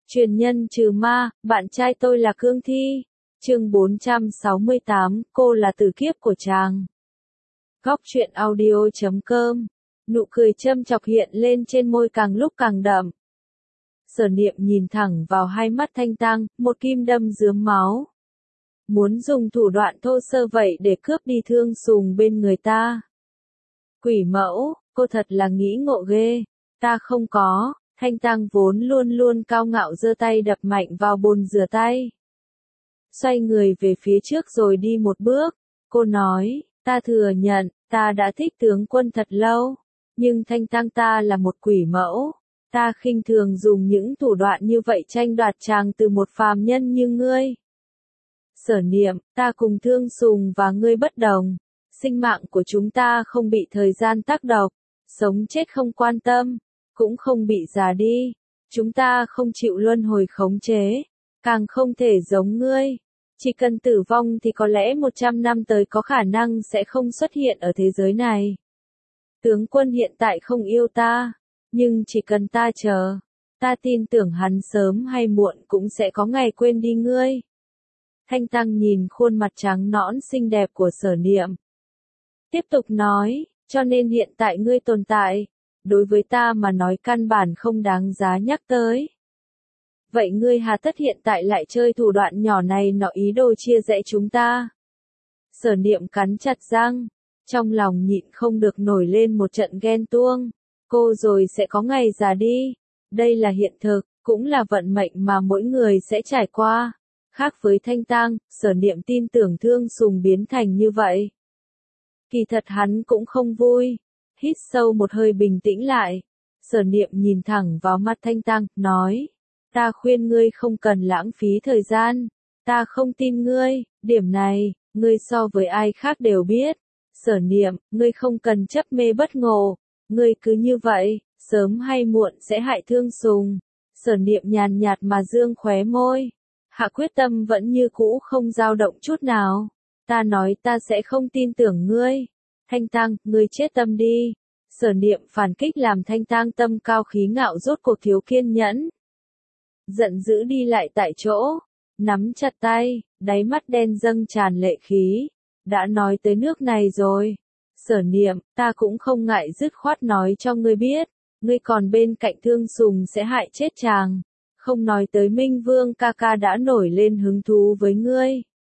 Truyền nhân trừ ma, bạn trai tôi là cương thi. Chương 468, cô là tử kiếp của chàng. Góc truyện audio.com. Nụ cười châm chọc hiện lên trên môi càng lúc càng đậm. Sở Niệm nhìn thẳng vào hai mắt Thanh Tăng, một kim đâm rướm máu. Muốn dùng thủ đoạn thô sơ vậy để cướp đi Thương Sùng bên người ta. Quỷ mẫu, cô thật là nghĩ ngộ ghê. Ta không có. Thanh Tăng vốn luôn luôn cao ngạo giơ tay đập mạnh vào bồn rửa tay. Xoay người về phía trước rồi đi một bước. Cô nói, ta thừa nhận, ta đã thích tướng quân thật lâu. Nhưng Thanh Tăng ta là một quỷ mẫu. Ta khinh thường dùng những thủ đoạn như vậy tranh đoạt chàng từ một phàm nhân như ngươi. Sở Niệm, ta cùng Thương Sùng và ngươi bất đồng. Sinh mạng của chúng ta không bị thời gian tác động. Sống chết không quan tâm. Cũng không bị già đi. Chúng ta không chịu luân hồi khống chế. Càng không thể giống ngươi. Chỉ cần tử vong thì có lẽ 100 năm tới có khả năng sẽ không xuất hiện ở thế giới này. Tướng quân hiện tại không yêu ta. Nhưng chỉ cần ta chờ. Ta tin tưởng hắn sớm hay muộn cũng sẽ có ngày quên đi ngươi. Thanh Tăng nhìn khuôn mặt trắng nõn xinh đẹp của Sở Niệm. Tiếp tục nói, cho nên hiện tại ngươi tồn tại. Đối với ta mà nói căn bản không đáng giá nhắc tới. Vậy ngươi hà tất hiện tại lại chơi thủ đoạn nhỏ này nọ ý đồ chia rẽ chúng ta. Sở Niệm cắn chặt răng, trong lòng nhịn không được nổi lên một trận ghen tuông. Cô rồi sẽ có ngày già đi. Đây là hiện thực, cũng là vận mệnh mà mỗi người sẽ trải qua. Khác với Thanh Tăng, Sở Niệm tin tưởng Thương Sùng biến thành như vậy. Kỳ thật hắn cũng không vui. Hít sâu một hơi bình tĩnh lại. Sở Niệm nhìn thẳng vào mắt Thanh Tăng, nói. Ta khuyên ngươi không cần lãng phí thời gian. Ta không tin ngươi, điểm này, ngươi so với ai khác đều biết. Sở Niệm, ngươi không cần chấp mê bất ngộ. Ngươi cứ như vậy, sớm hay muộn sẽ hại Thương Sùng. Sở Niệm nhàn nhạt mà dương khóe môi. Hạ quyết tâm vẫn như cũ không dao động chút nào. Ta nói ta sẽ không tin tưởng ngươi. Thanh Tăng, ngươi chết tâm đi. Sở Niệm phản kích làm Thanh Tăng tâm cao khí ngạo rốt cuộc thiếu kiên nhẫn. Giận dữ đi lại tại chỗ, nắm chặt tay, đáy mắt đen dâng tràn lệ khí. Đã nói tới nước này rồi. Sở Niệm, ta cũng không ngại dứt khoát nói cho ngươi biết. Ngươi còn bên cạnh Thương Sùng sẽ hại chết chàng. Không nói tới Minh Vương ca ca đã nổi lên hứng thú với ngươi.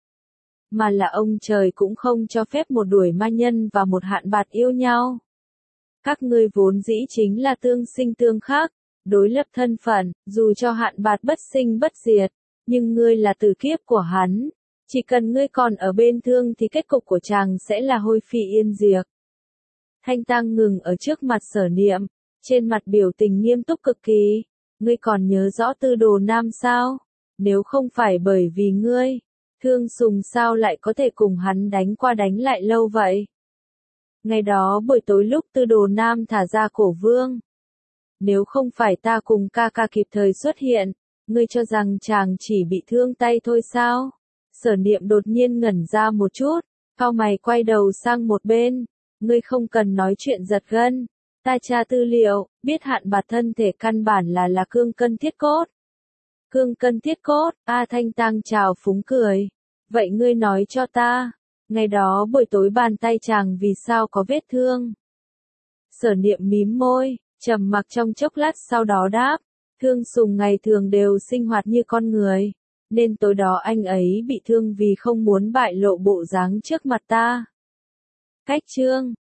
Mà là ông trời cũng không cho phép một đuổi ma nhân và một hạn bạt yêu nhau. Các ngươi vốn dĩ chính là tương sinh tương khắc, đối lập thân phận, dù cho hạn bạt bất sinh bất diệt, nhưng ngươi là tử kiếp của hắn. Chỉ cần ngươi còn ở bên Thương thì kết cục của chàng sẽ là hôi phi yên diệt. Thanh Tăng ngừng ở trước mặt Sở Niệm, trên mặt biểu tình nghiêm túc cực kỳ. Ngươi còn nhớ rõ Tư Đồ Nam sao? Nếu không phải bởi vì ngươi, Thương Sùng sao lại có thể cùng hắn đánh qua đánh lại lâu vậy? Ngày đó buổi tối lúc Tư Đồ Nam thả ra Cổ Vương. Nếu không phải ta cùng ca ca kịp thời xuất hiện, ngươi cho rằng chàng chỉ bị thương tay thôi sao? Sở Niệm đột nhiên ngẩn ra một chút, cau mày quay đầu sang một bên. Ngươi không cần nói chuyện giật gân. Ta tra tư liệu, biết hạn bạt thân thể căn bản là cương cân thiết cốt. Cương cân thiết cốt, Thanh Tăng chào phúng cười. Vậy ngươi nói cho ta, ngày đó buổi tối bàn tay chàng vì sao có vết thương? Sở Niệm mím môi, trầm mặc trong chốc lát sau đó đáp. Thương Sùng ngày thường đều sinh hoạt như con người. Nên tối đó anh ấy bị thương vì không muốn bại lộ bộ dáng trước mặt ta. Cách chương